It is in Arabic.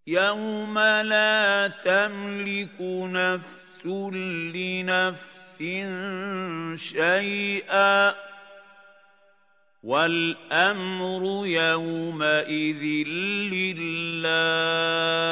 يَوْمَ لَا تَمْلِكُ نَفْسٌ لِّنَفْسٍ شَيْئًا وَالْأَمْرُ يَوْمَئِذٍ لِّلَّهِ